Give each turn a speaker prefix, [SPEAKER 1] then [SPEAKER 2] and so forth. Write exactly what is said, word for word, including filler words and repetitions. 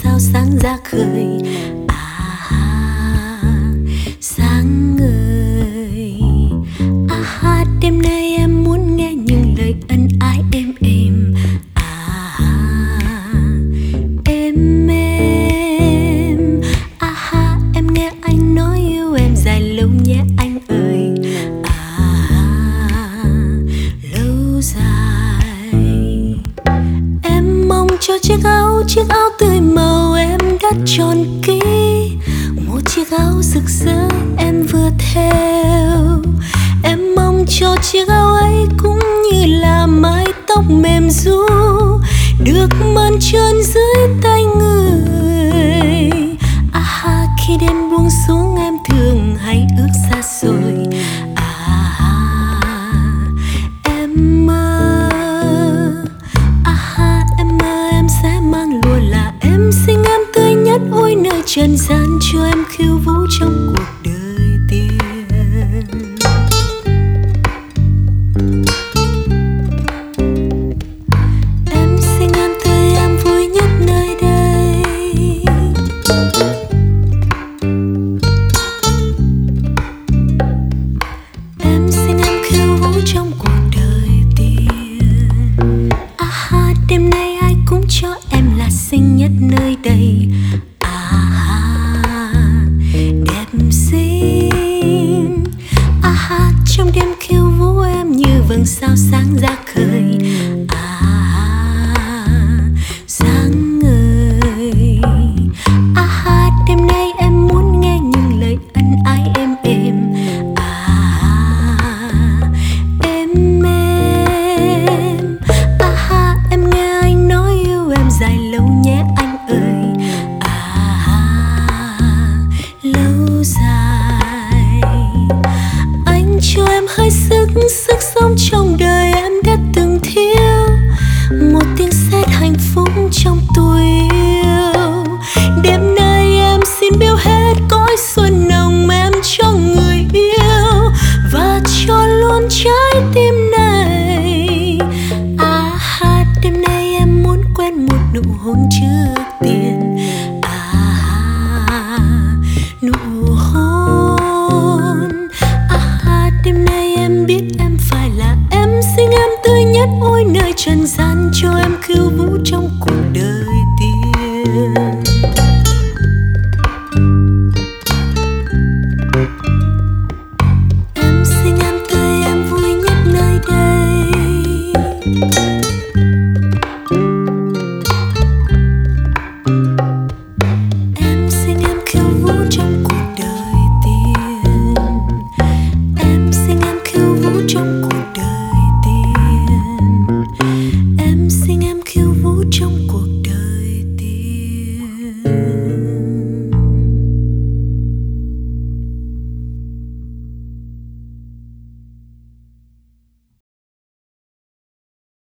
[SPEAKER 1] sao sáng ra khơi. À sáng ơi, à đêm nay em muốn nghe những lời ân ái êm êm. À êm êm, à em nghe anh nói yêu em dài lâu nhé anh ơi. À lâu dài, em mong cho chiếc áo chiếc áo tươi màu em đã tròn kỹ, một chiếc áo rực rỡ em vừa theo. Em mong cho chiếc áo ấy cũng như là mái tóc mềm ru được mơn trơn dưới tay người. À khi đêm buông xuống em thường hay ước xa xôi. À em mơ, à em mơ em sẽ mang lụa là em xinh em tươi nhất ôi nơi trần gian, cho em khiêu vũ trong cuộc đời tiên. Em xinh em tươi em vui nhất nơi đây. Em xinh em khiêu vũ trong cuộc đời tiên. À đêm nay ai cũng cho em là xinh nhất nơi đây. Đẹp xinh, à trong đêm khiêu vũ em như vầng sao sáng ra khơi. À sáng ơi, à đêm nay em muốn nghe những lời ân ái êm êm. À êm êm, à em nghe anh nói yêu em dài lâu nhé anh ơi. Lâu dài, anh cho em hơi sức sức sống trong